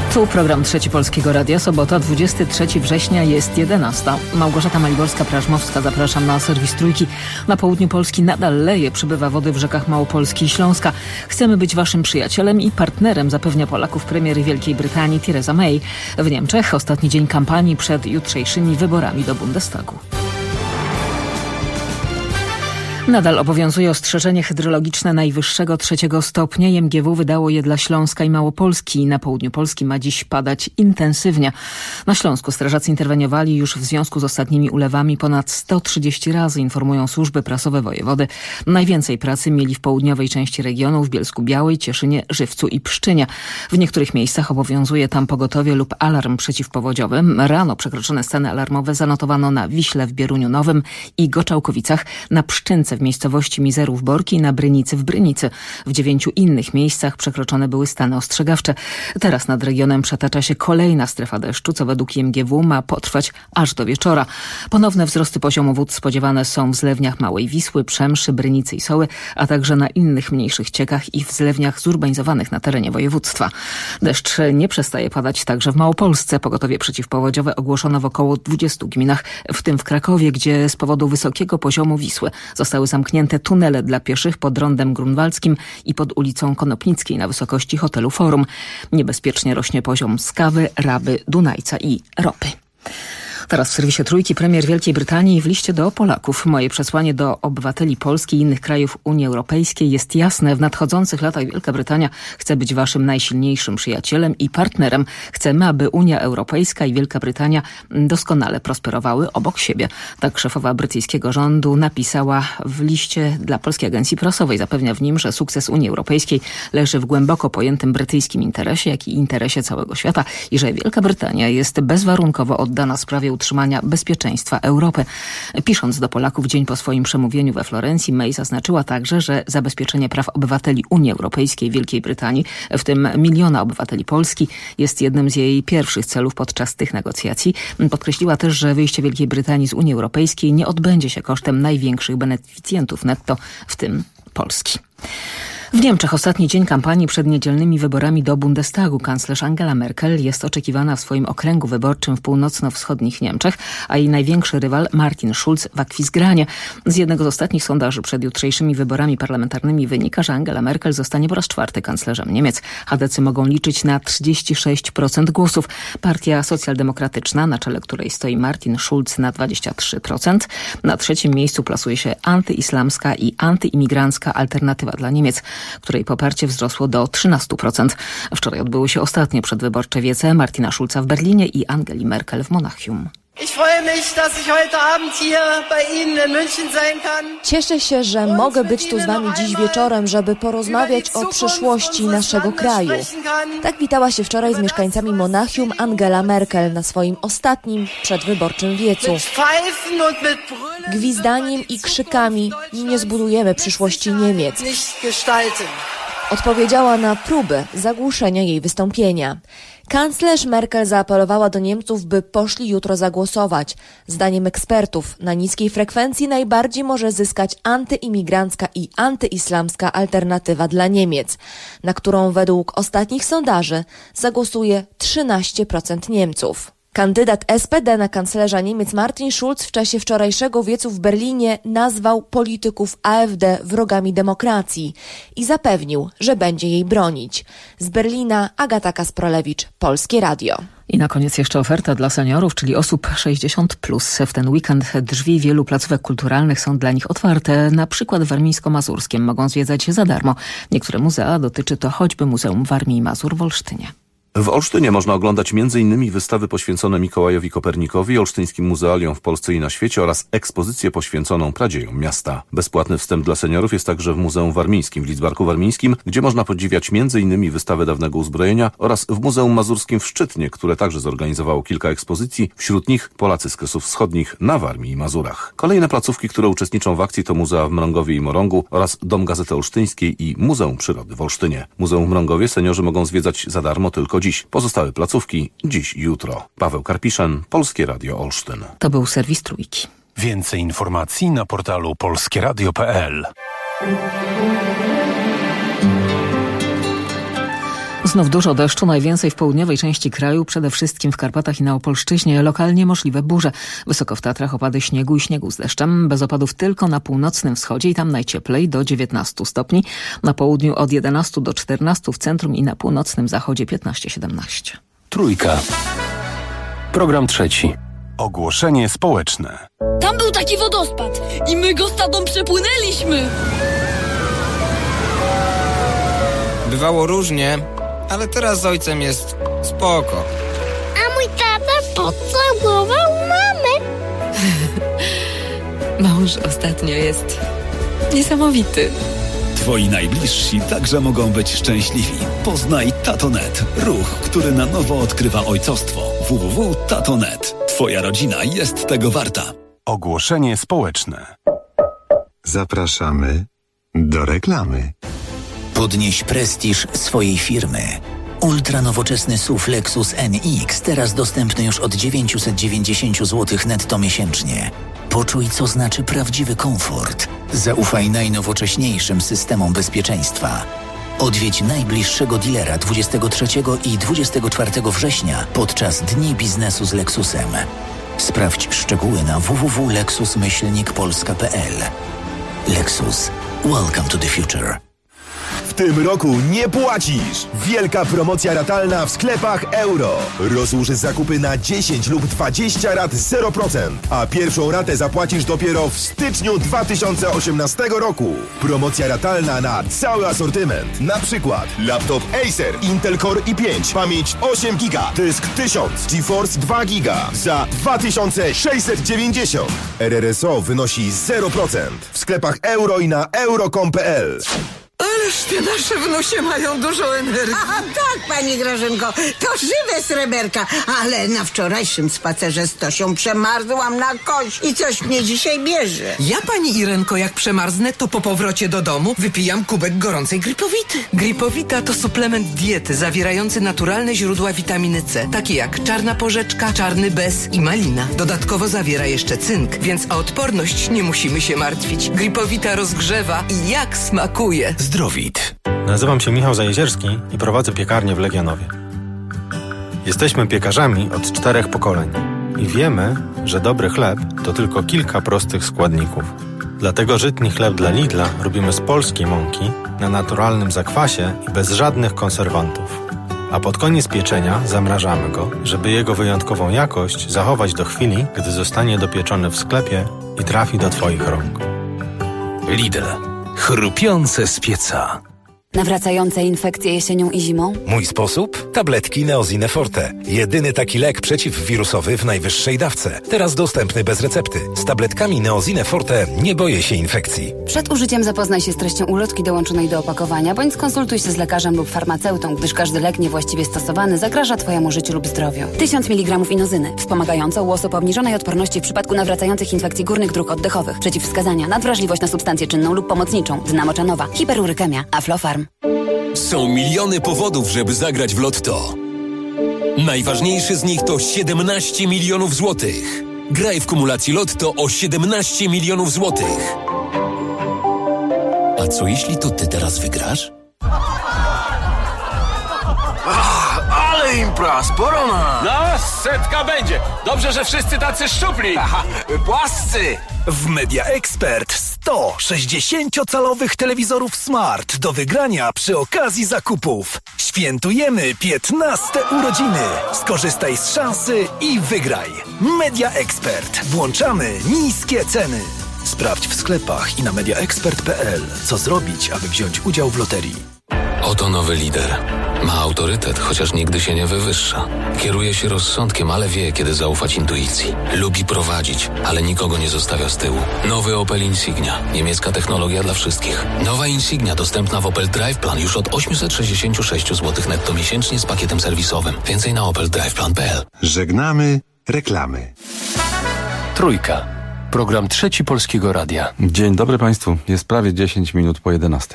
Tu program Trzeci Polskiego Radia, sobota 23 września, jest 11. Małgorzata Maliborska-Prażmowska, zapraszam na serwis Trójki. Na południu Polski nadal leje, przybywa wody w rzekach Małopolski i Śląska. Chcemy być waszym przyjacielem i partnerem, zapewnia Polaków premier Wielkiej Brytanii Theresa May. W Niemczech ostatni dzień kampanii przed jutrzejszymi wyborami do Bundestagu. Nadal obowiązuje ostrzeżenie hydrologiczne najwyższego 3 stopnia. MGW wydało je dla Śląska i Małopolski. Na południu Polski ma dziś padać intensywnie. Na Śląsku strażacy interweniowali już w związku z ostatnimi ulewami ponad 130 razy, informują służby prasowe wojewody. Najwięcej pracy mieli w południowej części regionu, w Bielsku-Białej, Cieszynie, Żywcu i Pszczynie. W niektórych miejscach obowiązuje tam pogotowie lub alarm przeciwpowodziowy. Rano przekroczone stany alarmowe zanotowano na Wiśle w Bieruniu Nowym i Goczałkowicach, na Pszczynce w miejscowości Mizerów Borki i na Brynicy w Brynicy. W 9 innych miejscach przekroczone były stany ostrzegawcze. Teraz nad regionem przetacza się kolejna strefa deszczu, co według MGW ma potrwać aż do wieczora. Ponowne wzrosty poziomu wód spodziewane są w zlewniach Małej Wisły, Przemszy, Brynicy i Soły, a także na innych mniejszych ciekach i w zlewniach zurbanizowanych na terenie województwa. Deszcz nie przestaje padać także w Małopolsce. Pogotowie przeciwpowodziowe ogłoszono w około 20 gminach, w tym w Krakowie, gdzie z powodu wysokiego poziomu Wisły zostały zamknięte tunele dla pieszych pod rondem grunwaldzkim i pod ulicą Konopnickiej na wysokości hotelu Forum. Niebezpiecznie rośnie poziom Skawy, Raby, Dunajca i Ropy. Teraz w serwisie Trójki premier Wielkiej Brytanii w liście do Polaków. Moje przesłanie do obywateli Polski i innych krajów Unii Europejskiej jest jasne. W nadchodzących latach Wielka Brytania chce być waszym najsilniejszym przyjacielem i partnerem. Chcemy, aby Unia Europejska i Wielka Brytania doskonale prosperowały obok siebie. Tak szefowa brytyjskiego rządu napisała w liście dla Polskiej Agencji Prasowej. Zapewnia w nim, że sukces Unii Europejskiej leży w głęboko pojętym brytyjskim interesie, jak i interesie całego świata i że Wielka Brytania jest bezwarunkowo oddana sprawie utrzymania bezpieczeństwa Europy. Pisząc do Polaków dzień po swoim przemówieniu we Florencji, May zaznaczyła także, że zabezpieczenie praw obywateli Unii Europejskiej w Wielkiej Brytanii, w tym miliona obywateli Polski, jest jednym z jej pierwszych celów podczas tych negocjacji. Podkreśliła też, że wyjście Wielkiej Brytanii z Unii Europejskiej nie odbędzie się kosztem największych beneficjentów netto, w tym Polski. W Niemczech ostatni dzień kampanii przed niedzielnymi wyborami do Bundestagu. Kanclerz Angela Merkel jest oczekiwana w swoim okręgu wyborczym w północno-wschodnich Niemczech, a jej największy rywal Martin Schulz w Aquisgranie. Z jednego z ostatnich sondaży przed jutrzejszymi wyborami parlamentarnymi wynika, że Angela Merkel zostanie po raz 4 kanclerzem Niemiec. Chadecy mogą liczyć na 36% głosów. Partia Socjaldemokratyczna, na czele której stoi Martin Schulz, na 23%. Na trzecim miejscu plasuje się antyislamska i antyimigrancka Alternatywa dla Niemiec, której poparcie wzrosło do 13%. Wczoraj odbyły się ostatnie przedwyborcze wiece Martina Schulza w Berlinie i Angeli Merkel w Monachium. Cieszę się, że mogę być tu z wami dziś wieczorem, żeby porozmawiać o przyszłości naszego kraju. Tak witała się wczoraj z mieszkańcami Monachium Angela Merkel na swoim ostatnim przedwyborczym wiecu. Gwizdaniem i krzykami nie zbudujemy przyszłości Niemiec. Odpowiedziała na próby zagłuszenia jej wystąpienia. Kanclerz Merkel zaapelowała do Niemców, by poszli jutro zagłosować. Zdaniem ekspertów na niskiej frekwencji najbardziej może zyskać antyimigrancka i antyislamska Alternatywa dla Niemiec, na którą według ostatnich sondaży zagłosuje 13% Niemców. Kandydat SPD na kanclerza Niemiec Martin Schulz w czasie wczorajszego wiecu w Berlinie nazwał polityków AfD wrogami demokracji i zapewnił, że będzie jej bronić. Z Berlina Agata Kasprolewicz, Polskie Radio. I na koniec jeszcze oferta dla seniorów, czyli osób 60+. W ten weekend drzwi wielu placówek kulturalnych są dla nich otwarte. Na przykład w Warmińsko-Mazurskiem mogą zwiedzać za darmo. Niektóre muzea, dotyczy to choćby Muzeum Warmii i Mazur w Olsztynie. W Olsztynie można oglądać m.in. wystawy poświęcone Mikołajowi Kopernikowi, olsztyńskim muzealiom w Polsce i na świecie oraz ekspozycję poświęconą pradziejom miasta. Bezpłatny wstęp dla seniorów jest także w Muzeum Warmińskim w Lidzbarku Warmińskim, gdzie można podziwiać m.in. wystawę dawnego uzbrojenia, oraz w Muzeum Mazurskim w Szczytnie, które także zorganizowało kilka ekspozycji, wśród nich Polacy z Kresów Wschodnich na Warmii i Mazurach. Kolejne placówki, które uczestniczą w akcji, to muzea w Mrągowie i Morągu oraz Dom Gazety Olsztyńskiej i Muzeum Przyrody w Olsztynie. Muzeum w Mrągowie seniorzy mogą zwiedzać za darmo tylko dziś. Pozostałe placówki dziś i jutro. Paweł Karpiszyn, Polskie Radio Olsztyn. To był serwis Trójki. Więcej informacji na portalu polskieradio.pl. Znów dużo deszczu, najwięcej w południowej części kraju, przede wszystkim w Karpatach i na Opolszczyźnie. Lokalnie możliwe burze. Wysoko w Tatrach opady śniegu i śniegu z deszczem. Bez opadów tylko na północnym wschodzie i tam najcieplej do 19 stopni. Na południu od 11 do 14, w centrum i na północnym zachodzie 15-17. Trójka. Program trzeci. Ogłoszenie społeczne. Tam był taki wodospad i my go z tatą przepłynęliśmy. Bywało różnie, ale teraz z ojcem jest spoko. A mój tata pocałował mamę. Mąż ostatnio jest niesamowity. Twoi najbliżsi także mogą być szczęśliwi. Poznaj Tato.net, ruch, który na nowo odkrywa ojcostwo. www.tato.net. Twoja rodzina jest tego warta. Ogłoszenie społeczne. Zapraszamy do reklamy. Podnieś prestiż swojej firmy. Ultranowoczesny SUV Lexus NX, teraz dostępny już od 990 zł netto miesięcznie. Poczuj, co znaczy prawdziwy komfort. Zaufaj najnowocześniejszym systemom bezpieczeństwa. Odwiedź najbliższego dealera 23 i 24 września podczas Dni Biznesu z Lexusem. Sprawdź szczegóły na www.lexus-polska.pl. Lexus. Welcome to the future. W tym roku nie płacisz! Wielka promocja ratalna w sklepach Euro. Rozłóż zakupy na 10 lub 20 rat 0%, a pierwszą ratę zapłacisz dopiero w styczniu 2018 roku. Promocja ratalna na cały asortyment. Na przykład laptop Acer Intel Core i5, pamięć 8 GB, dysk 1000, GeForce 2 GB za 2690. RRSO wynosi 0%. W sklepach Euro i na euro.com.pl. Ależ te nasze wnusie mają dużo energii. A tak, pani Grażynko, to żywe sreberka, ale na wczorajszym spacerze z Tosią przemarzłam na kość i coś mnie dzisiaj bierze. Ja, pani Irenko, jak przemarznę, to po powrocie do domu wypijam kubek gorącej Gripowity. Gripowita to suplement diety zawierający naturalne źródła witaminy C, takie jak czarna porzeczka, czarny bez i malina. Dodatkowo zawiera jeszcze cynk, więc o odporność nie musimy się martwić. Gripowita rozgrzewa i jak smakuje. Zdrowit. Nazywam się Michał Zajezierski i prowadzę piekarnię w Legionowie. Jesteśmy piekarzami od 4 pokoleń i wiemy, że dobry chleb to tylko kilka prostych składników. Dlatego żytni chleb dla Lidla robimy z polskiej mąki, na naturalnym zakwasie i bez żadnych konserwantów. A pod koniec pieczenia zamrażamy go, żeby jego wyjątkową jakość zachować do chwili, gdy zostanie dopieczony w sklepie i trafi do Twoich rąk. Lidl. Chrupiące z pieca. Nawracające infekcje jesienią i zimą? Mój sposób? Tabletki Neosine Forte. Jedyny taki lek przeciwwirusowy w najwyższej dawce. Teraz dostępny bez recepty. Z tabletkami Neosine Forte nie boję się infekcji. Przed użyciem zapoznaj się z treścią ulotki dołączonej do opakowania, bądź skonsultuj się z lekarzem lub farmaceutą, gdyż każdy lek niewłaściwie stosowany zagraża Twojemu życiu lub zdrowiu. 1000 mg inozyny. Wspomagająca u osób o obniżonej odporności w przypadku nawracających infekcji górnych dróg oddechowych. Przeciwwskazania: nadwrażliwość na substancję czynną lub pomocniczą, dna moczanowa, hiperurykemia, Aflofarm. Są miliony powodów, żeby zagrać w Lotto. Najważniejszy z nich to 17 milionów złotych. Graj w kumulacji Lotto o 17 milionów złotych. A co jeśli to ty teraz wygrasz? Ale impra, sporo ma. No, setka będzie. Dobrze, że wszyscy tacy szczupli. Aha, płascy. W Media Expert 100 60-calowych telewizorów smart do wygrania przy okazji zakupów. Świętujemy 15 urodziny. Skorzystaj z szansy i wygraj. Media Expert. Włączamy niskie ceny. Sprawdź w sklepach i na mediaexpert.pl, co zrobić, aby wziąć udział w loterii. Oto nowy lider. Ma autorytet, chociaż nigdy się nie wywyższa. Kieruje się rozsądkiem, ale wie, kiedy zaufać intuicji. Lubi prowadzić, ale nikogo nie zostawia z tyłu. Nowy Opel Insignia. Niemiecka technologia dla wszystkich. Nowa Insignia dostępna w Opel Drive Plan już od 866 zł netto miesięcznie z pakietem serwisowym. Więcej na opeldriveplan.pl. Żegnamy reklamy. Trójka. Program trzeci Polskiego Radia. Dzień dobry Państwu. Jest prawie 10 minut po 11.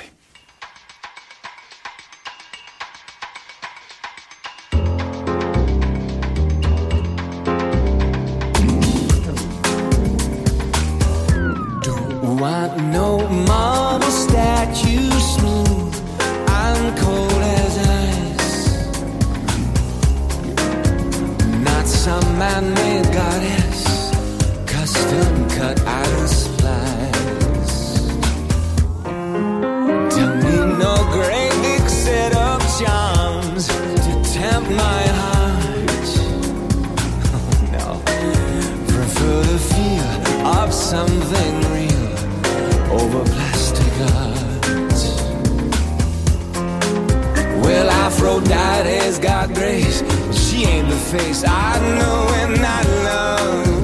No marble statue smooth, I'm cold as ice. Friday's got grace, she ain't the face I know and I love.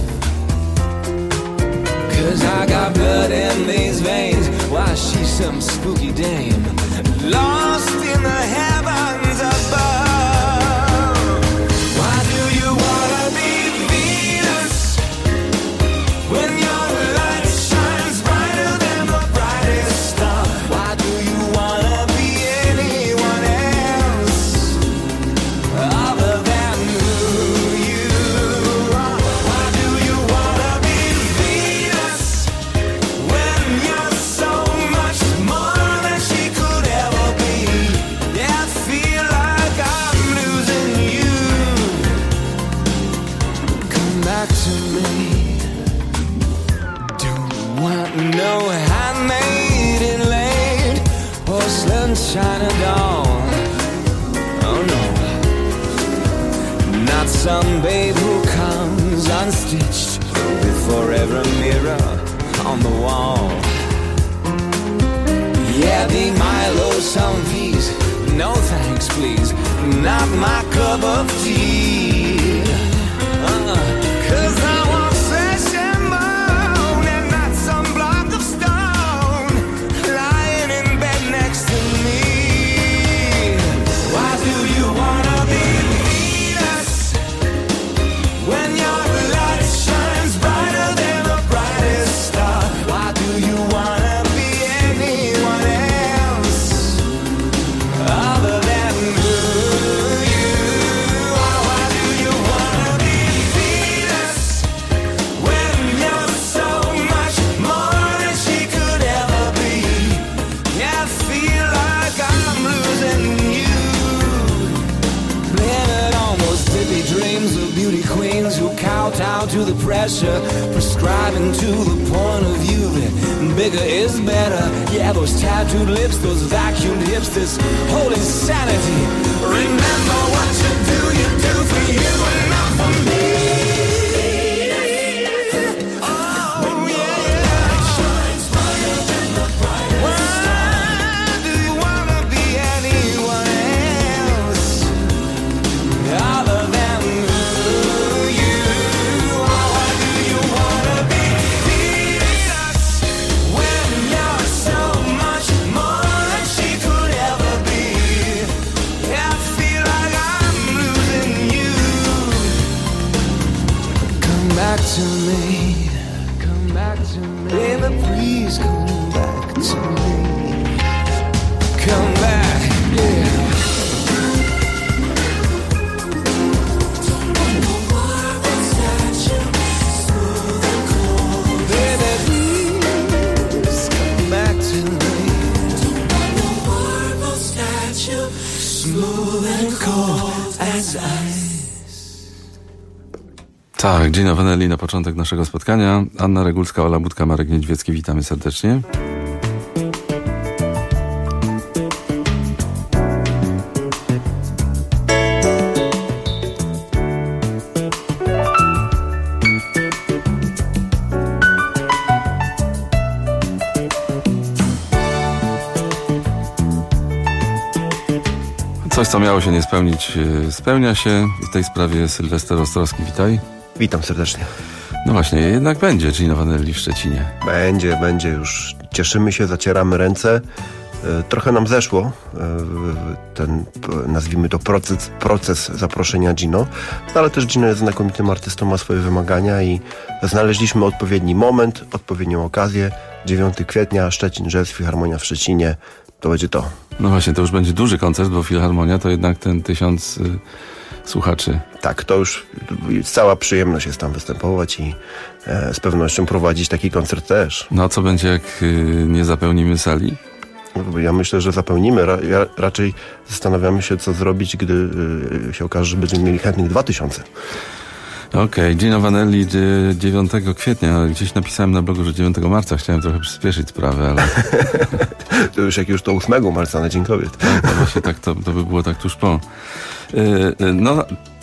'Cause I got blood in these veins, while she's some spooky dame, lost in the heavens above. Why do you wanna be Venus when your light shines brighter than the brightest star? Why do you wanna be anyone else other than who you are? Why do you wanna be Venus when you're so much more than she could ever be? Yeah, I feel like I'm losing you. Come back to me. Don't want no handmade inlaid porcelain china doll. Oh no, not some babe who comes unstitched before every mirror on the wall. Yeah, the Milo some peas, no thanks please, not my cup of tea. 'Cause I want flesh and bone and not some block of stone lying in bed next to me. Why do you wanna be Venus when your light shines brighter than the brightest star? Why do you wanna be anyone else other than who you are? Why do you wanna be Venus when you're so much more than she could ever be? Yeah, I feel like I'm losing you. Blame it on those dippy dreams of beauty queens who kowtow to the pressure, prescribing to the point of view that bigger is better. Yeah, those tattooed lips, those vacuumed hips, this whole insanity. Remember what you do for you and not for me. Oh yeah. Why do you wanna be anyone else other than who you are? Why do you wanna be Venus when you're so much more than she could ever be? Yeah, I feel like I'm losing you. Come back to me, come back to me, baby, please come back to me. Come back, yeah. Baby, please come back to me. Smooth and cold as ice. Tak, Gina Vanelli na początek naszego spotkania. Anna Regulska, Ola Budka, Marek Niedźwiecki, witamy serdecznie. Coś, co miało się nie spełnić, spełnia się. W tej sprawie Sylwester Ostrowski, witaj. Witam serdecznie. No właśnie, jednak będzie Gina Vanelli w Szczecinie. Będzie już. Cieszymy się, zacieramy ręce. Trochę nam zeszło ten, nazwijmy to, proces zaproszenia Gino, ale też Gino jest znakomitym artystą, ma swoje wymagania i znaleźliśmy odpowiedni moment, odpowiednią okazję. 9 kwietnia, Szczecin Jazz, Filharmonia w Szczecinie. To będzie to. No właśnie, to już będzie duży koncert, bo Filharmonia to jednak ten 1000 słuchaczy. Tak, to już cała przyjemność jest tam występować i z pewnością prowadzić taki koncert też. No a co będzie, jak nie zapełnimy sali? Ja myślę, że zapełnimy. Raczej zastanawiamy się, co zrobić, gdy się okaże, że będziemy mieli chętnych 2000. Okej, Gino Vanelli 9 kwietnia. Gdzieś napisałem na blogu, że 9 marca. Chciałem trochę przyspieszyć sprawę, ale... To już jak już to 8 marca na Dzień Kobiet. Tak, no właśnie tak, to by było tak tuż po. No,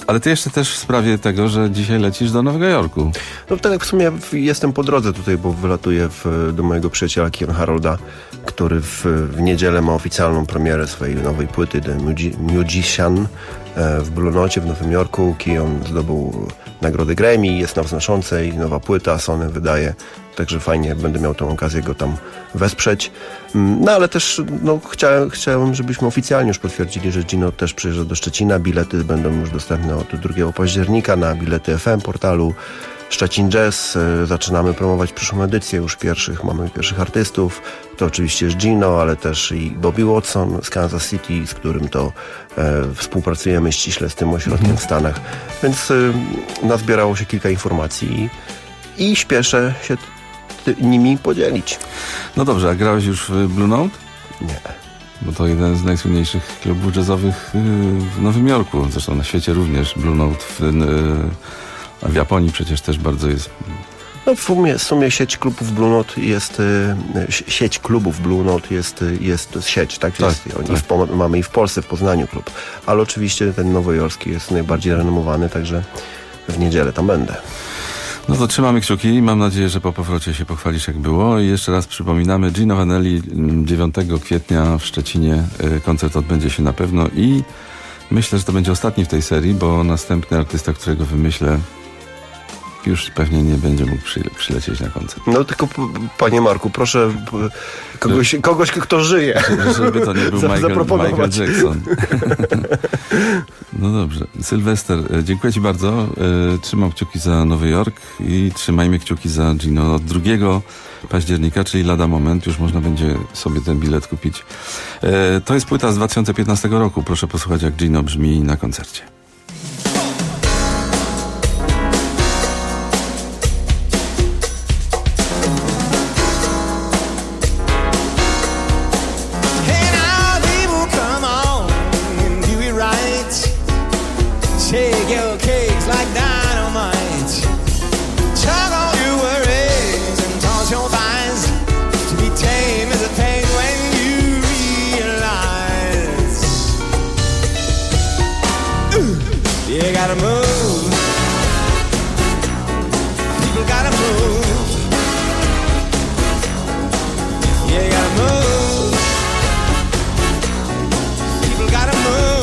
Ale ty jeszcze też w sprawie tego, że dzisiaj lecisz do Nowego Jorku. No tak, w sumie jestem po drodze tutaj, bo wylatuję do mojego przyjaciela Kion Harolda, który w niedzielę ma oficjalną premierę swojej nowej płyty The Musician w Blue Note w Nowym Jorku. Kion zdobył nagrodę Grammy, jest na wznoszącej, nowa płyta, Sony wydaje, także fajnie, będę miał tę okazję go tam wesprzeć. No ale też chciałem, żebyśmy oficjalnie już potwierdzili, że Gino też przyjeżdża do Szczecina. Bilety będą już dostępne od 2 października na Bilety FM portalu. Szczecin Jazz, zaczynamy promować przyszłą edycję, już mamy pierwszych artystów. To oczywiście jest Gino, ale też i Bobby Watson z Kansas City, z którym to współpracujemy ściśle z tym ośrodkiem w Stanach. Więc nazbierało się kilka informacji i śpieszę się nimi podzielić. No dobrze, a grałeś już w Blue Note? Nie. Bo to jeden z najsłynniejszych klubów jazzowych w Nowym Jorku, zresztą na świecie również. Blue Note a w Japonii przecież też bardzo jest. No w sumie sieć klubów Blue Note jest sieć klubów Blue Note jest sieć, tak? Mamy i w Polsce, w Poznaniu klub. Ale oczywiście ten nowojorski jest najbardziej renomowany, także w niedzielę tam będę. No to trzymamy kciuki i mam nadzieję, że po powrocie się pochwalisz jak było. I jeszcze raz przypominamy, Gino Vanelli 9 kwietnia w Szczecinie koncert odbędzie się na pewno i myślę, że to będzie ostatni w tej serii, bo następny artysta, którego wymyślę, już pewnie nie będzie mógł przylecieć na koncert. No tylko, panie Marku, proszę kogoś kto żyje. Żeby to nie był Michael Jackson. No dobrze. Sylwester, dziękuję ci bardzo. Trzymam kciuki za Nowy Jork i trzymajmy kciuki za Gino. Od 2 października, czyli lada moment, już można będzie sobie ten bilet kupić. To jest płyta z 2015 roku. Proszę posłuchać, jak Gino brzmi na koncercie. Shake your cakes like dynamite. Chug all your worries and toss your thighs. To be tame is a pain when you realize you gotta move. People gotta move. You gotta move. People gotta move.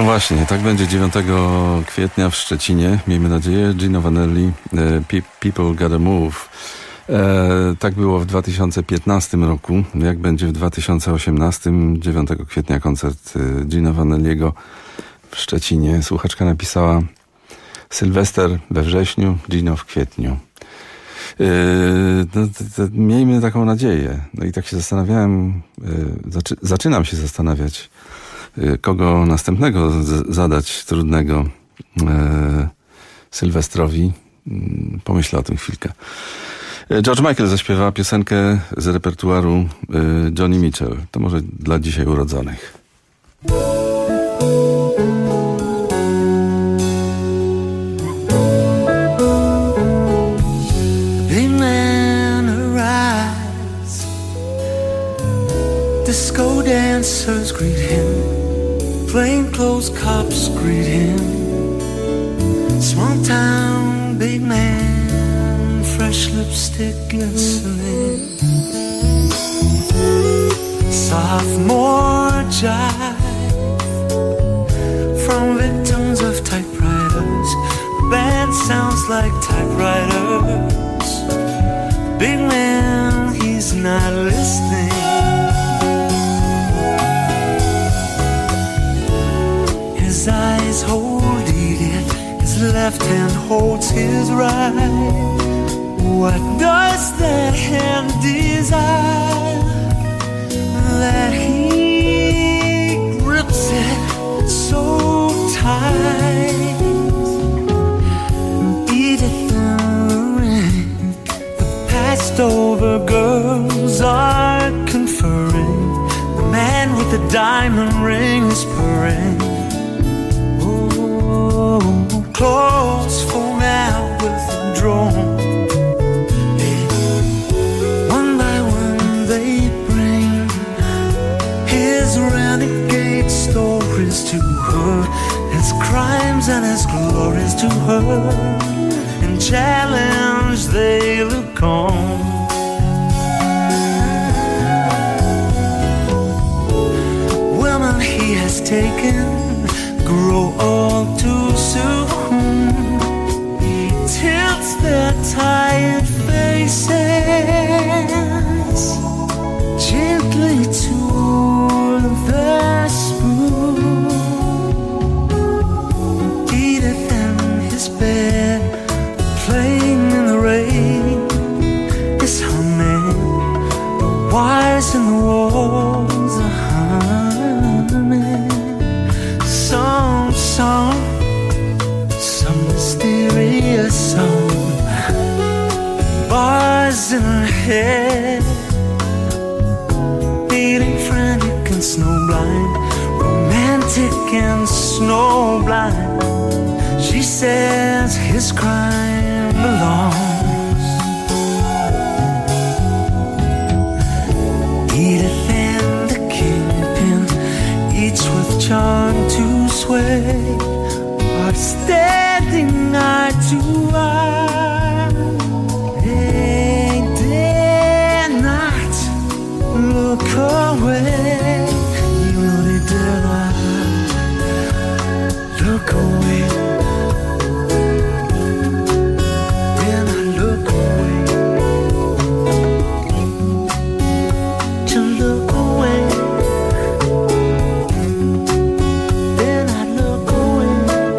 No właśnie, tak będzie 9 kwietnia w Szczecinie. Miejmy nadzieję. Gino Vanelli, People Gotta Move. Tak było w 2015 roku. Jak będzie w 2018? 9 kwietnia koncert Gina Vanelliego w Szczecinie. Słuchaczka napisała: Sylwester we wrześniu, Gino w kwietniu. Miejmy taką nadzieję. No i tak się zastanawiałem, zaczynam się zastanawiać, kogo następnego zadać trudnego Sylwestrowi. Pomyślę o tym chwilkę. George Michael zaśpiewa piosenkę z repertuaru Johnny Mitchell. To może dla dzisiaj urodzonych. Big man arrives. Disco dancers greet him. Plainclothes cops greet him. Small town big man, fresh lipstick glistening. Sophomore jive from victims of typewriters. The band sounds like typewriters. Big man, he's not listening. His eyes hold Edith, his left hand holds his right. What does that hand desire? That he grips it so tight. Edith and Lorraine, the passed over girls are conferring. The man with the diamond ring is purring. Clothes fall out withdrawn. One by one they bring his renegade stories to her, his crimes and his glories to her. In challenge they look on. Women he has taken grow all too soon. He tilts their tired faces gently to the spoon. Edith in his bed, playing in the rain, is humming. The wires in the walls are humming. Some song, some mysterious song. Bars in her head, beating frantic and snowblind, romantic and snowblind. She says his crime belongs. Edith and the kingpin, each with charm to sway, are standing eye to eye. They dare not look away. No, they dare not look away. Dare not look away. To look away. Dare not look away.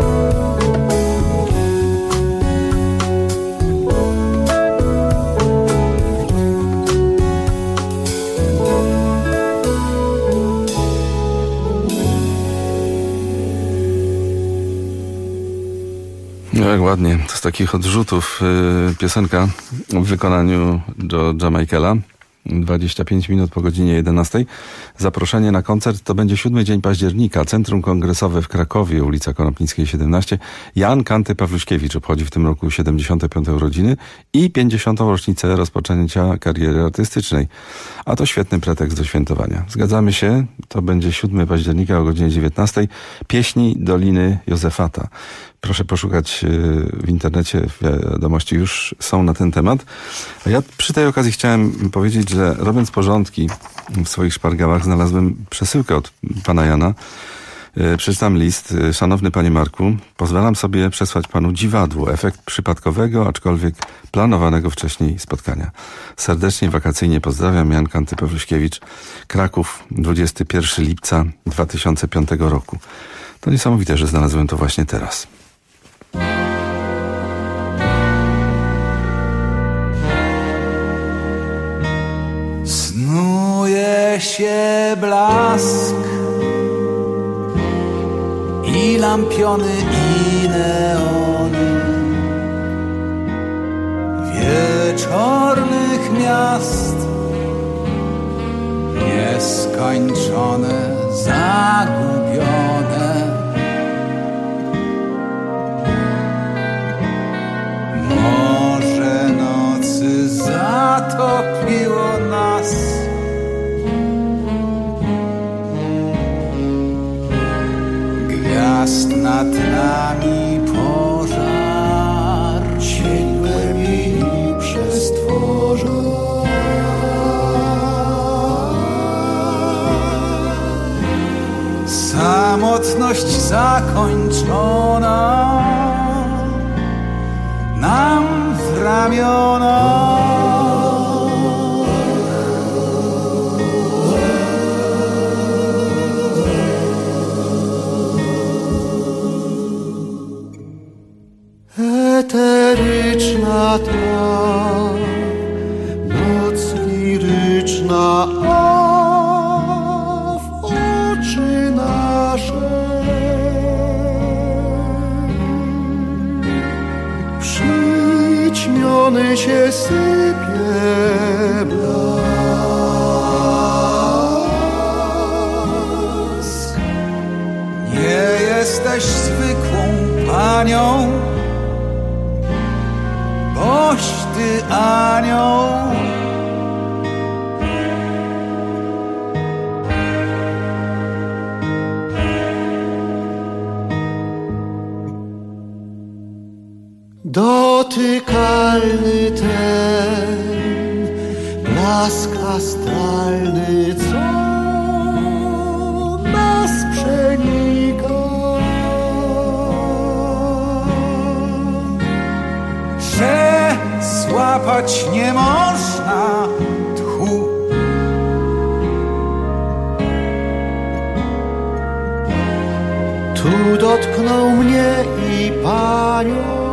No jak ładnie. To z takich odrzutów piosenka w wykonaniu George'a Michaela. 25 minut po godzinie 11. Zaproszenie na koncert to będzie 7 dzień października. Centrum Kongresowe w Krakowie, ulica Konopnickiej 17. Jan Kanty Pawluśkiewicz obchodzi w tym roku 75. urodziny i 50. rocznicę rozpoczęcia kariery artystycznej. A to świetny pretekst do świętowania. Zgadzamy się, to będzie 7 października o godzinie 19. Pieśni Doliny Józefata. Proszę poszukać w internecie, wiadomości już są na ten temat. A ja przy tej okazji chciałem powiedzieć, że robiąc porządki w swoich szpargałach znalazłem przesyłkę od pana Jana Przeczytam list. Szanowny panie Marku, pozwalam sobie przesłać panu dziwadło, efekt przypadkowego, aczkolwiek planowanego wcześniej spotkania. Serdecznie, wakacyjnie pozdrawiam, Jan Kanty-Pawluśkiewicz, Kraków, 21 lipca 2005 roku. To niesamowite, że znalazłem to właśnie teraz. Snuje się blask i lampiony, i neony wieczornych miast, nieskończone, zagubione. Morze nocy zatopiło nas. Gwiazd nad nami pożar, cień głębi przestworza. Samotność zakończona nam w ramiona. Eteryczna ta noc liryczna, a w oczy nasze przyćmiony się sypie blask. Nie jesteś zwykłą panią, boś ty anioł. Dotykalny ten blask astralny, co nas przenika, że złapać nie można tchu. Tu dotknął mnie i panią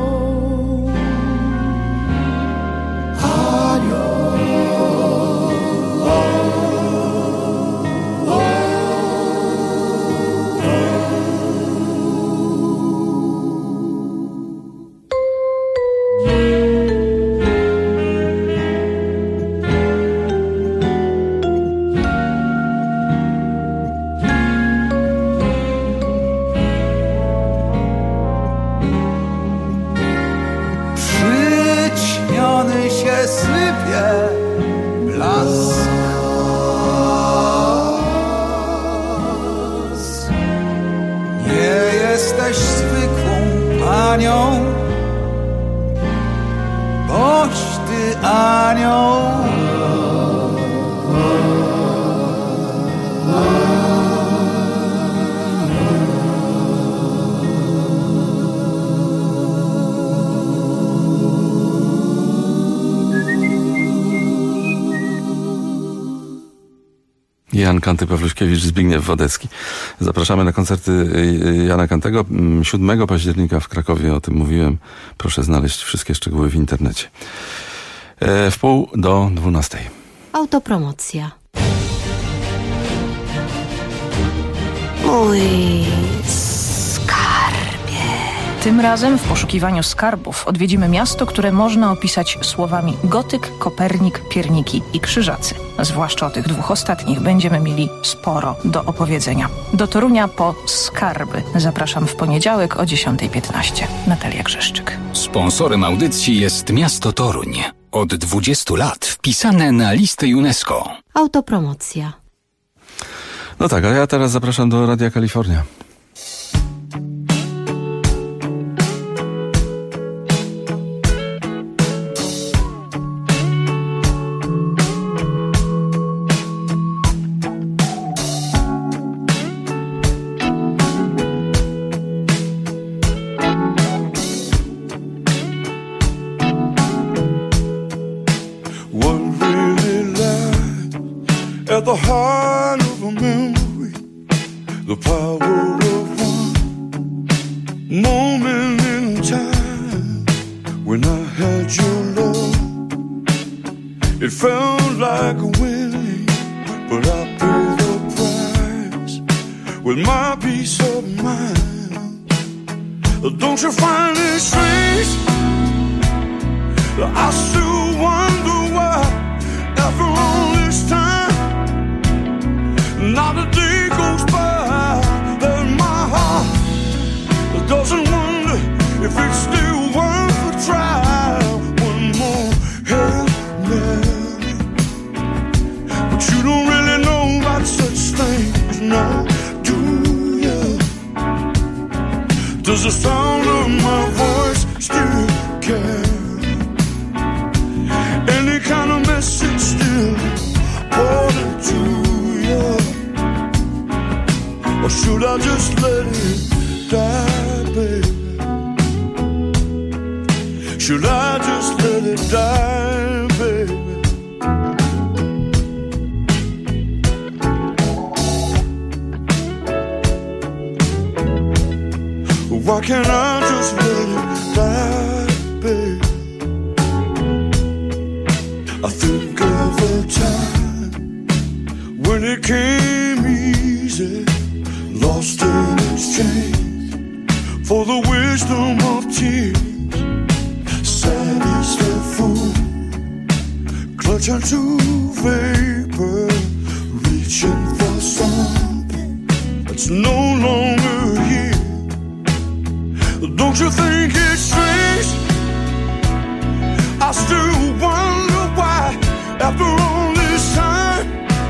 boś ty anioł. Jan Kanty-Pawluśkiewicz, Zbigniew Wodecki. Zapraszamy na koncerty Jana Kantego 7 października w Krakowie, o tym mówiłem. Proszę znaleźć wszystkie szczegóły w internecie. 11:30. Autopromocja. Mój skarbie. Tym razem w poszukiwaniu skarbów odwiedzimy miasto, które można opisać słowami gotyk, Kopernik, pierniki i krzyżacy. Zwłaszcza o tych dwóch ostatnich będziemy mieli sporo do opowiedzenia. Do Torunia po skarby zapraszam w poniedziałek o 10:15. Natalia Grzeszczyk. Sponsorem audycji jest miasto Toruń. Od 20 lat wpisane na listę UNESCO. Autopromocja. No tak, a ja teraz zapraszam do Radia Kalifornia. at the heart of a memory, the power of one moment in time when I had your love. It felt like a winning, but I paid the price with my peace of mind. Don't you find it strange? I still wonder why, after all this time, not a day goes by that my heart doesn't wonder if it's still worth a try. One more Hail Mary, but you don't really know about such things now, do you? Does the sound of my voice still carry any kind of message still important to you? Or should I just let it die, baby? Should I just let it die, baby? Why can't I just let it die, baby? I think of a time when it came easy, lost in exchange for the wisdom of tears. Sad is the fool, clutching to vapor, reaching for something that's no longer here. Don't you think it's strange? I still wonder why, after all this time,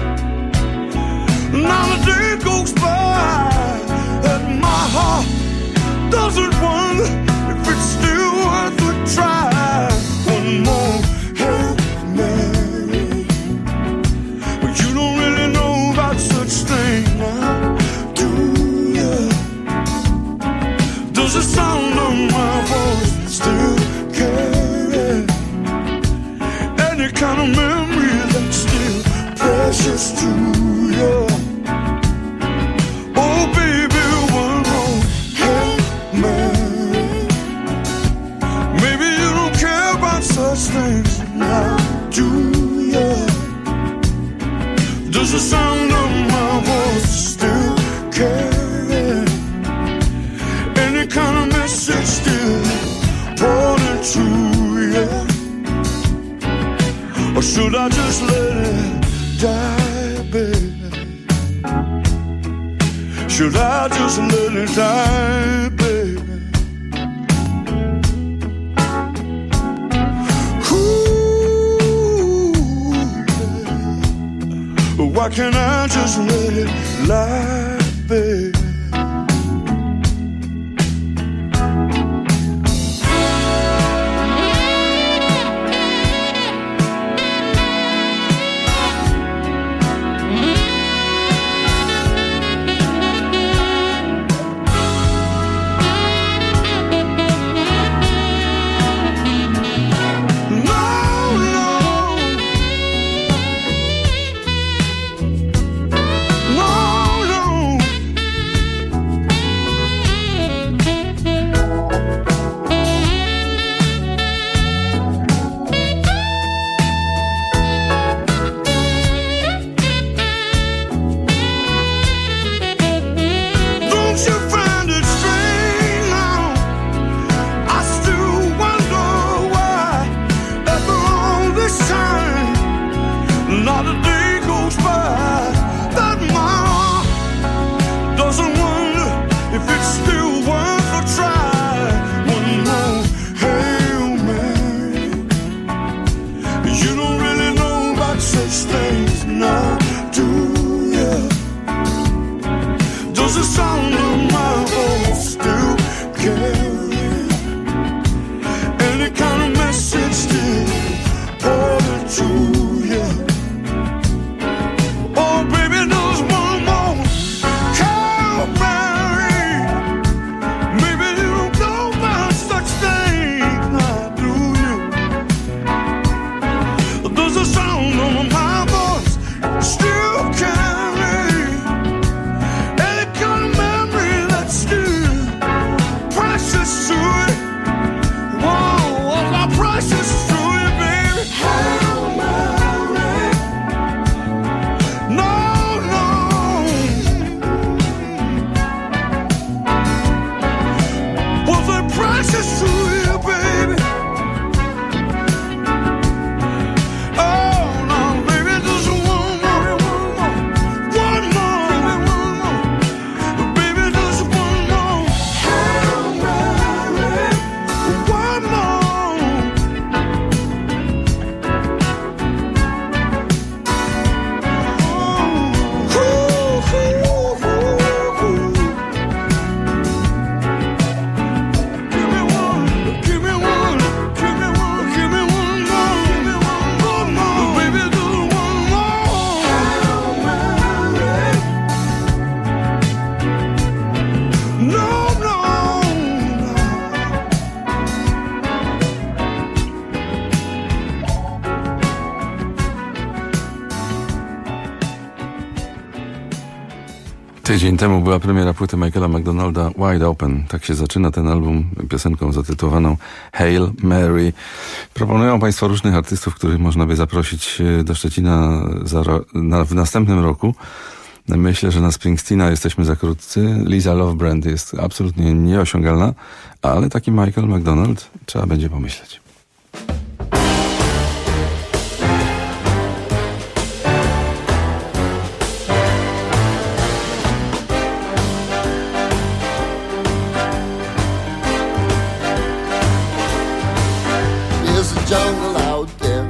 not a day goes by that my heart doesn't wonder if it's still worth a try. One more Hail Mary, but you don't really know about such things now, do you? Does the sound of my voice still carry any kind of memory that's still precious to you? Oh baby, one more Hail Mary. Maybe you don't care about such things now, do you? Does the sound of my voice still carry any kind of message still important to you? Or should I just let it die, baby? Should I just let it die, baby? Ooh, why can't I just let it lie, baby? Still Tydzień temu była premiera płyty Michaela McDonalda Wide Open. Tak się zaczyna ten album piosenką zatytułowaną Hail Mary. Proponują Państwo różnych artystów, których można by zaprosić do Szczecina w następnym roku. Myślę, że na Springsteena jesteśmy za krótcy. Lisa Lovebrand jest absolutnie nieosiągalna, ale taki Michael McDonald trzeba będzie pomyśleć. Jungle out there,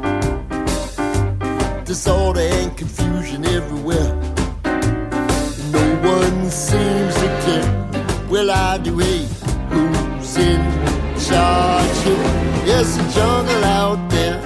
disorder and confusion everywhere. No one seems to care. Well, I do hate who's in charge here. There's a jungle out there,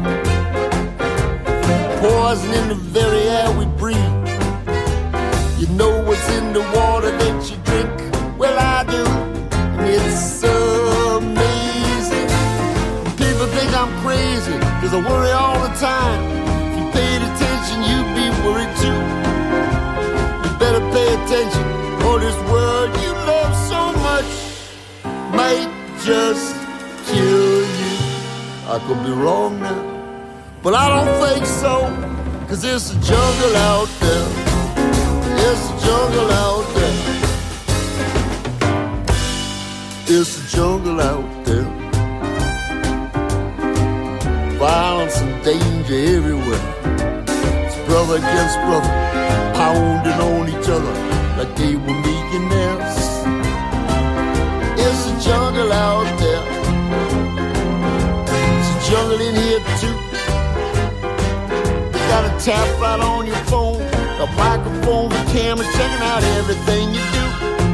poison in the very air we breathe. You know what's in the water that you drink. Well, I do, and it's amazing. People think I'm crazy, cause I worry all the time. If you paid attention, you'd be worried too. You better pay attention, or this world you love so much might just kill you. I could be wrong now, but I don't think so, cause there's a jungle out there. There's a jungle out there. There's a jungle out there. Violence and danger everywhere. It's brother against brother, pounding on each other like they were millionaires. It's a jungle out there. It's a jungle in here too. You got a tap right on your phone, a microphone, a camera, checking out everything you do.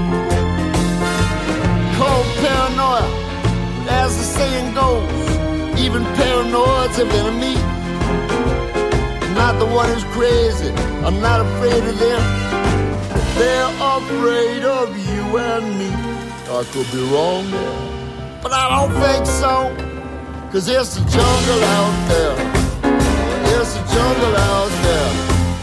Called paranoia, as the saying goes. Even paranoids have enemy. I'm not the one who's crazy, I'm not afraid of them. They're afraid of you and me. I could be wrong there, but I don't think so, cause there's a jungle out there. There's a jungle out there.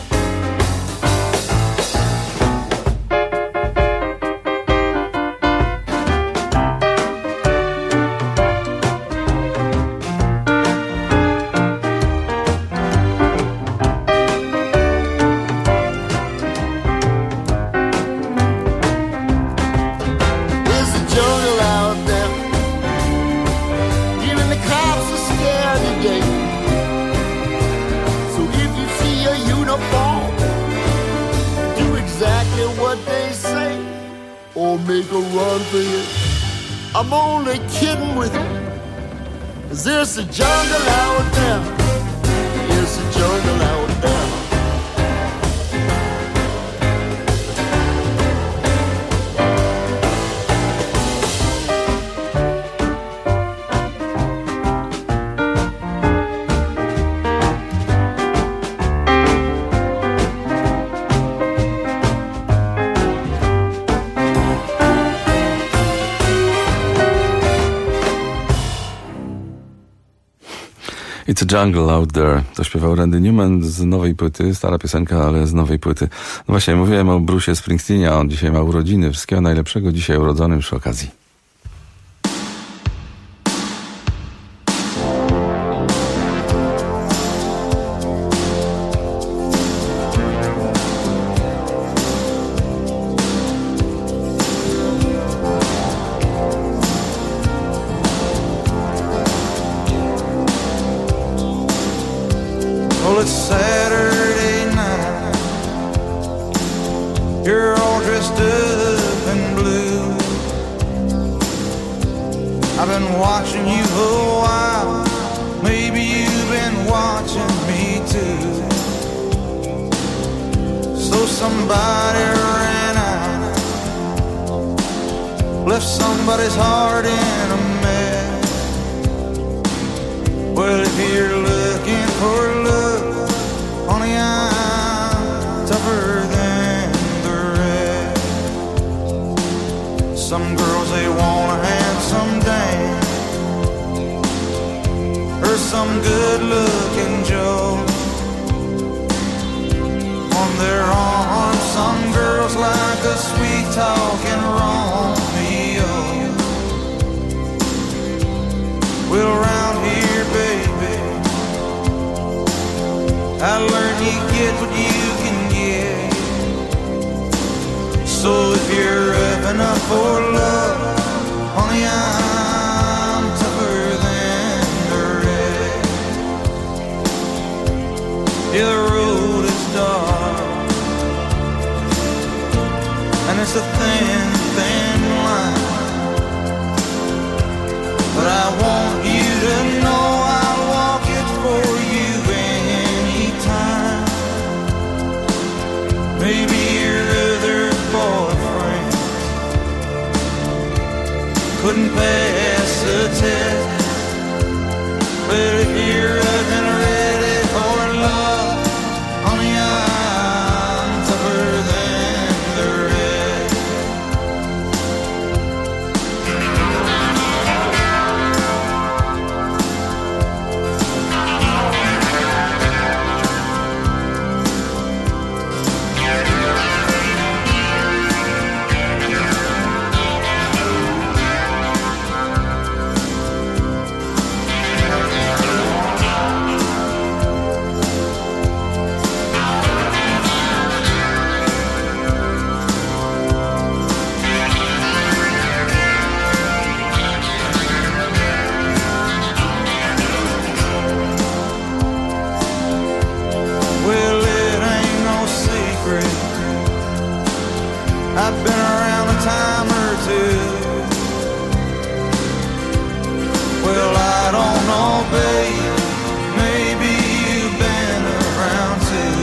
Make a run for you. I'm only kidding with you. Is there's a jungle out there? There's a jungle out there. It's a jungle out there. To śpiewał Randy Newman z nowej płyty. Stara piosenka, ale z nowej płyty. No właśnie, mówiłem o Bruce'ie Springsteenie, a on dzisiaj ma urodziny. Wszystkiego najlepszego dzisiaj urodzonym przy okazji. Well, it's Saturday night. You're all dressed up in blue. I've been watching you a while. Maybe you've been watching me too. So somebody ran out, left somebody's heart in a mess. Well, if you're looking for love, honey, I'm tougher than the rest. Some girls, they want a handsome dame, or some good-looking Joe. On their arms, some girls talking Romeo. Well, around here, baby, I learned you get what you can get. So if you're up enough for love, honey, I'm tougher than the rest. Yeah, the road is dark, and it's a thin, thin line, but I want you to know I'll walk it for you anytime. Maybe your other boyfriend couldn't pass the test, but if you're up and ready for love, honey, I'm tougher than the rest. Well, it ain't no secret, I've been around a time or two. Well, I don't know, babe, maybe you've been around too.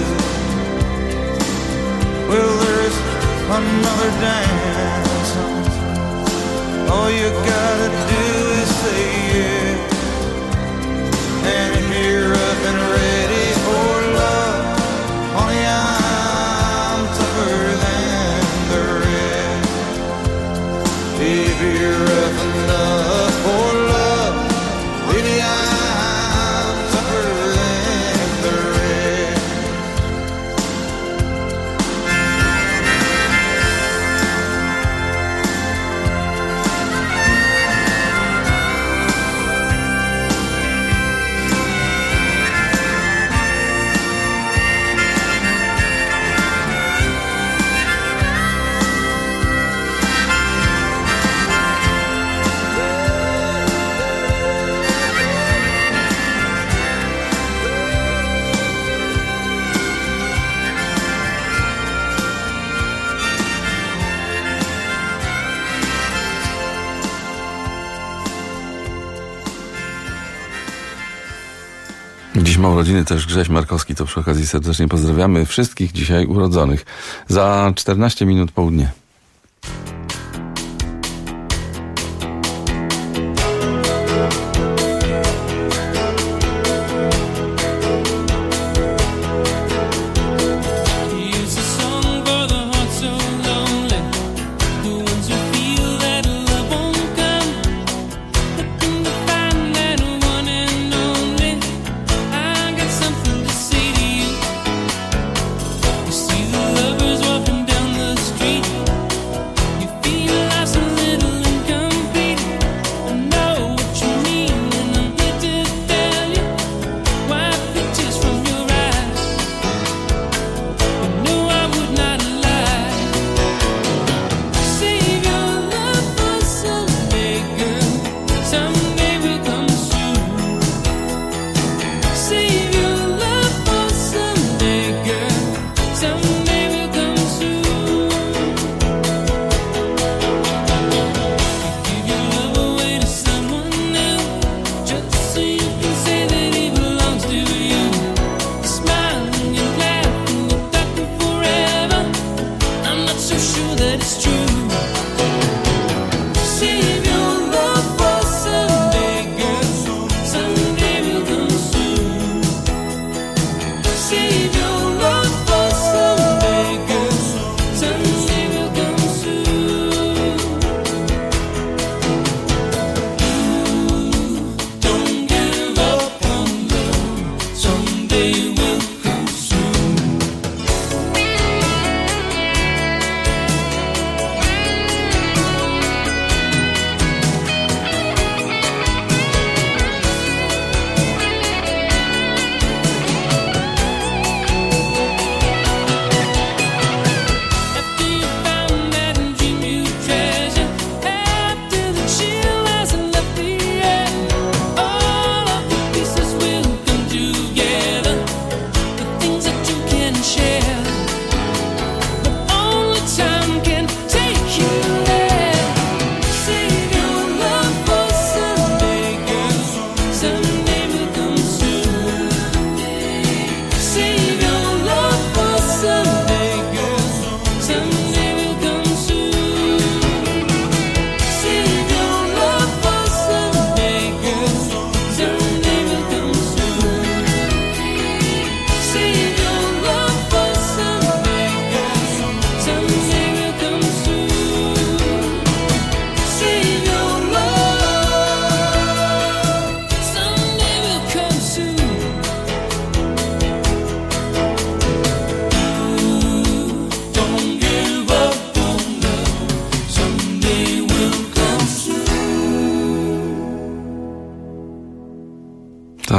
Well, there's another dance, all you gotta do is say yeah. And if you're up and ready for love, honey, I'm tougher than the rest. If you're up enough for love, baby, I'm tougher than the rest. Dziś ma urodziny też Grześ Markowski, to przy okazji serdecznie pozdrawiamy wszystkich dzisiaj urodzonych. Za 14 minut południe.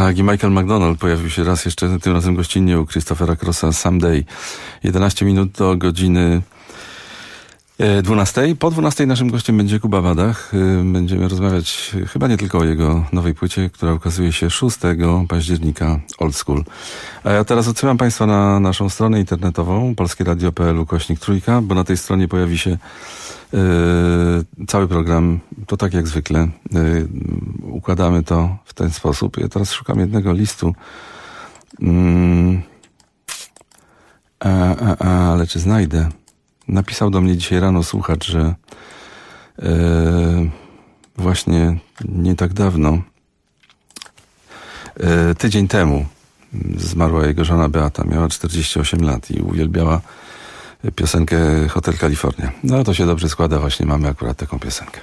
Tak, i Michael McDonald pojawił się raz jeszcze, tym razem gościnnie u Christophera Crossa, Someday. 11 minut do godziny 12. Po 12 naszym gościem będzie Kuba Badach. Będziemy rozmawiać chyba nie tylko o jego nowej płycie, która ukazuje się 6 października, Old School. A ja teraz odsyłam Państwa na naszą stronę internetową polskieradio.pl/3, bo na tej stronie pojawi się cały program. To tak jak zwykle układamy to w ten sposób. Ja teraz szukam jednego listu. Ale czy znajdę? Napisał do mnie dzisiaj rano słuchacz, że właśnie nie tak dawno, tydzień temu zmarła jego żona Beata. Miała 48 lat i uwielbiała piosenkę Hotel California. No to się dobrze składa, właśnie mamy akurat taką piosenkę.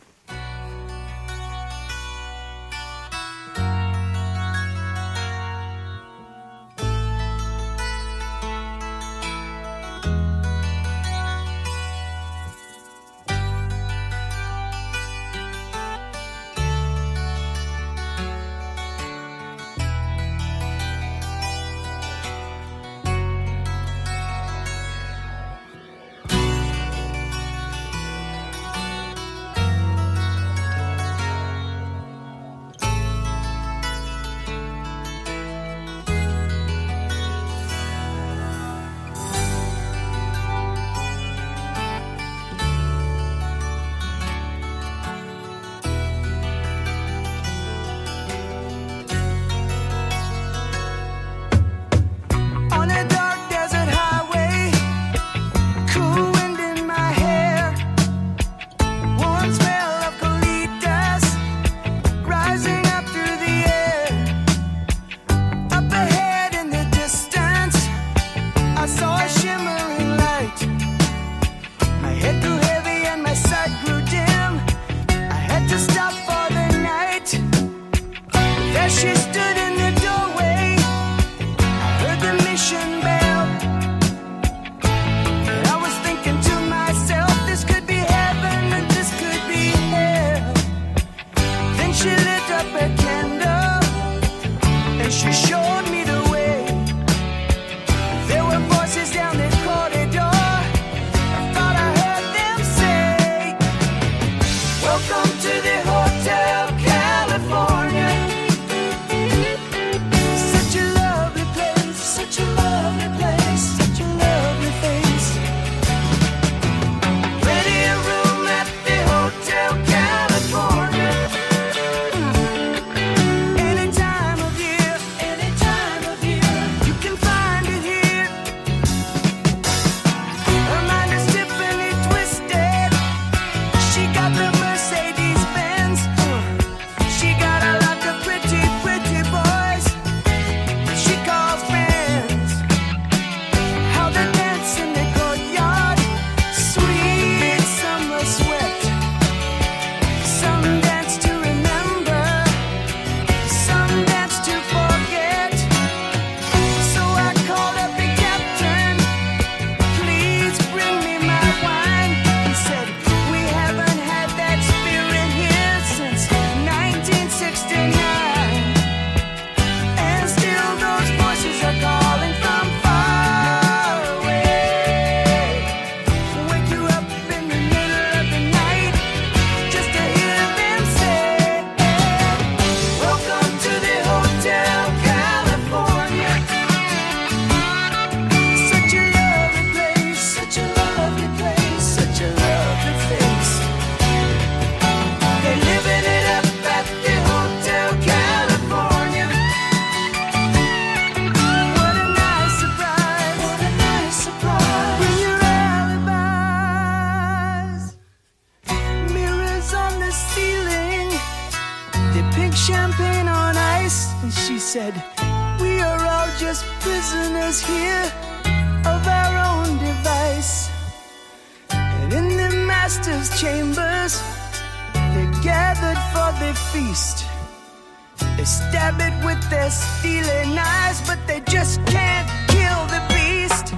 They stab it with their steely knives, but they just can't kill the beast.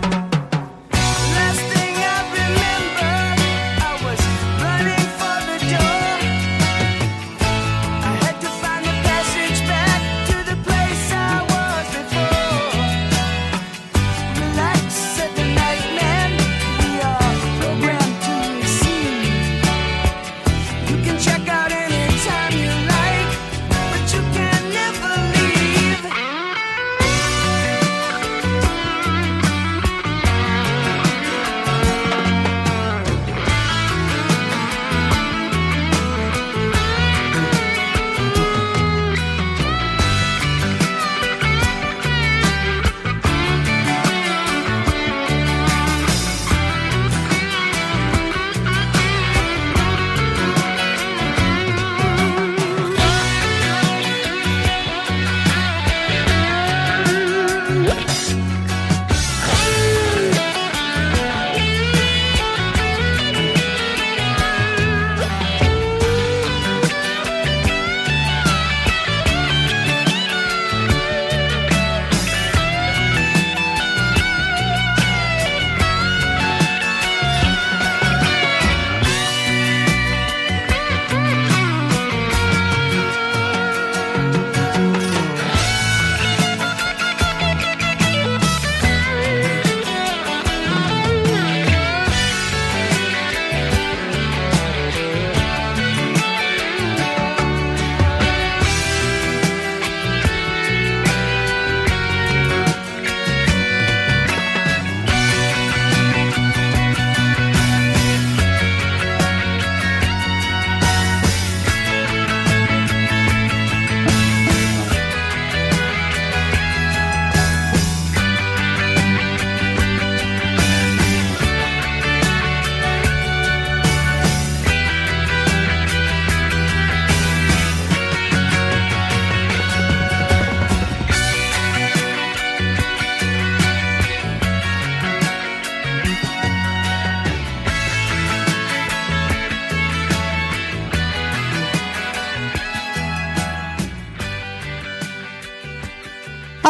Last thing I remember, I was running for the door. I had to find the passage back to the place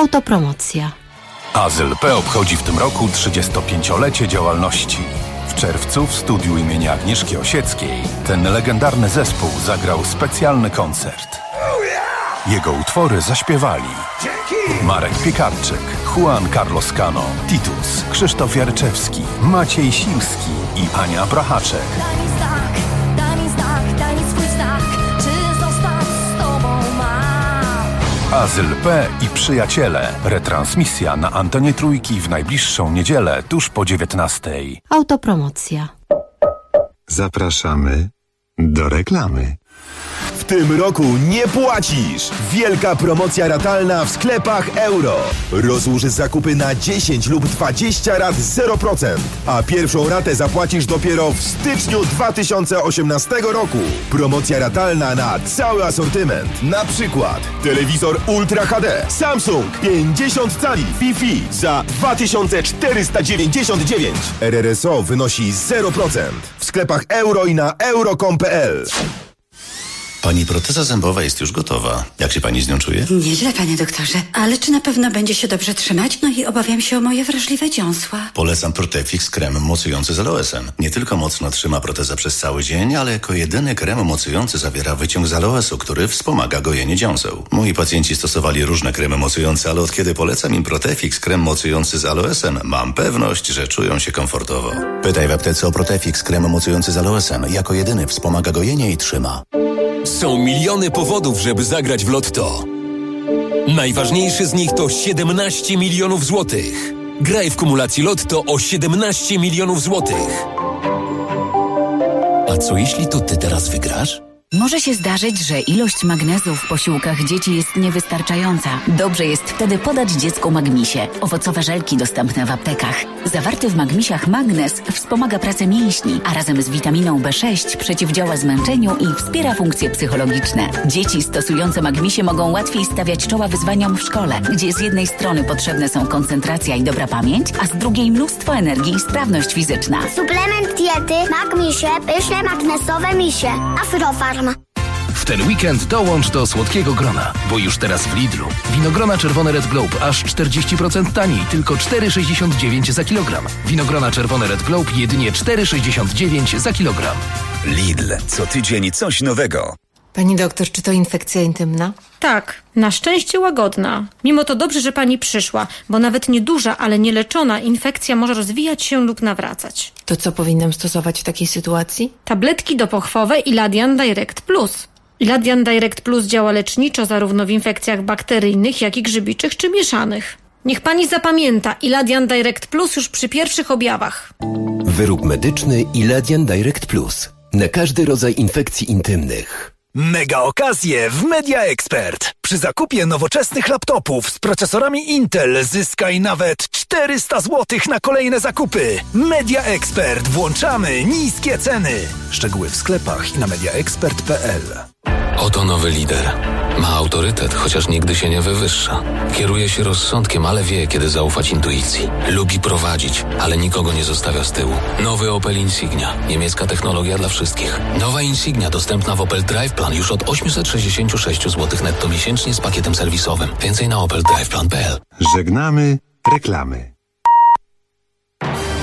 Autopromocja. Azyl P obchodzi w tym roku 35-lecie działalności. W czerwcu w studiu imienia Agnieszki Osieckiej ten legendarny zespół zagrał specjalny koncert. Jego utwory zaśpiewali Marek Piekarczyk, Juan Carlos Cano, Titus, Krzysztof Jarczewski, Maciej Silski i Ania Brachaczek. Daj mi swój znak, czy zostać z tobą mam. Azyl P i przyjaciele. Retransmisja na antenie Trójki w najbliższą niedzielę tuż po 19:00. Autopromocja. Zapraszamy do reklamy. W tym roku nie płacisz! Wielka promocja ratalna w sklepach Euro. Rozłóż zakupy na 10 lub 20 rat 0%, a pierwszą ratę zapłacisz dopiero w styczniu 2018 roku. Promocja ratalna na cały asortyment. Na przykład telewizor Ultra HD Samsung 50 cali Wi-Fi za 2499. RRSO wynosi 0%. W sklepach Euro i na euro.com.pl. Pani proteza zębowa jest już gotowa. Jak się pani z nią czuje? Nieźle, panie doktorze. Ale czy na pewno będzie się dobrze trzymać? No i obawiam się o moje wrażliwe dziąsła. Polecam Protefix krem mocujący z aloesem. Nie tylko mocno trzyma protezę przez cały dzień, ale jako jedyny krem mocujący zawiera wyciąg z aloesu, który wspomaga gojenie dziąseł. Moi pacjenci stosowali różne kremy mocujące, ale od kiedy polecam im Protefix krem mocujący z aloesem, mam pewność, że czują się komfortowo. Pytaj w aptece o Protefix krem mocujący z aloesem. Jako jedyny wspomaga gojenie i trzyma. Są miliony powodów, żeby zagrać w Lotto. Najważniejszy z nich to 17 milionów złotych. Graj w kumulacji Lotto o 17 milionów złotych. A co jeśli to ty teraz wygrasz? Może się zdarzyć, że ilość magnezu w posiłkach dzieci jest niewystarczająca. Dobrze jest wtedy podać dziecku Magmisie. Owocowe żelki dostępne w aptekach. Zawarty w Magmisiach magnez wspomaga pracę mięśni, a razem z witaminą B6 przeciwdziała zmęczeniu i wspiera funkcje psychologiczne. Dzieci stosujące Magmisie mogą łatwiej stawiać czoła wyzwaniom w szkole, gdzie z jednej strony potrzebne są koncentracja i dobra pamięć, a z drugiej mnóstwo energii i sprawność fizyczna. Suplement diety Magmisie, pyszne magnesowe misie. Afrofarm. W ten weekend dołącz do słodkiego grona, bo już teraz w Lidlu. Winogrona czerwone Red Globe aż 40% taniej, tylko 4,69 za kilogram. Winogrona czerwone Red Globe jedynie 4,69 za kilogram. Lidl, co tydzień coś nowego. Pani doktor, czy to infekcja intymna? Tak, na szczęście łagodna. Mimo to dobrze, że pani przyszła, bo nawet nieduża, ale nieleczona infekcja może rozwijać się lub nawracać. To co powinnam stosować w takiej sytuacji? Tabletki dopochwowe Iladian Direct Plus. Iladian Direct Plus działa leczniczo zarówno w infekcjach bakteryjnych, jak i grzybiczych czy mieszanych. Niech pani zapamięta, Iladian Direct Plus już przy pierwszych objawach. Wyrób medyczny Iladian Direct Plus. Na każdy rodzaj infekcji intymnych. Mega okazje w Media Expert. Przy zakupie nowoczesnych laptopów z procesorami Intel zyskaj nawet 400 zł na kolejne zakupy. Media Expert. Włączamy niskie ceny. Szczegóły w sklepach i na mediaexpert.pl. Oto nowy lider. Ma autorytet, chociaż nigdy się nie wywyższa. Kieruje się rozsądkiem, ale wie, kiedy zaufać intuicji. Lubi prowadzić, ale nikogo nie zostawia z tyłu. Nowy Opel Insignia. Niemiecka technologia dla wszystkich. Nowa Insignia dostępna w Opel Drive Plan już od 866 zł netto miesięcznie z pakietem serwisowym. Więcej na opeldriveplan.pl. Żegnamy reklamy.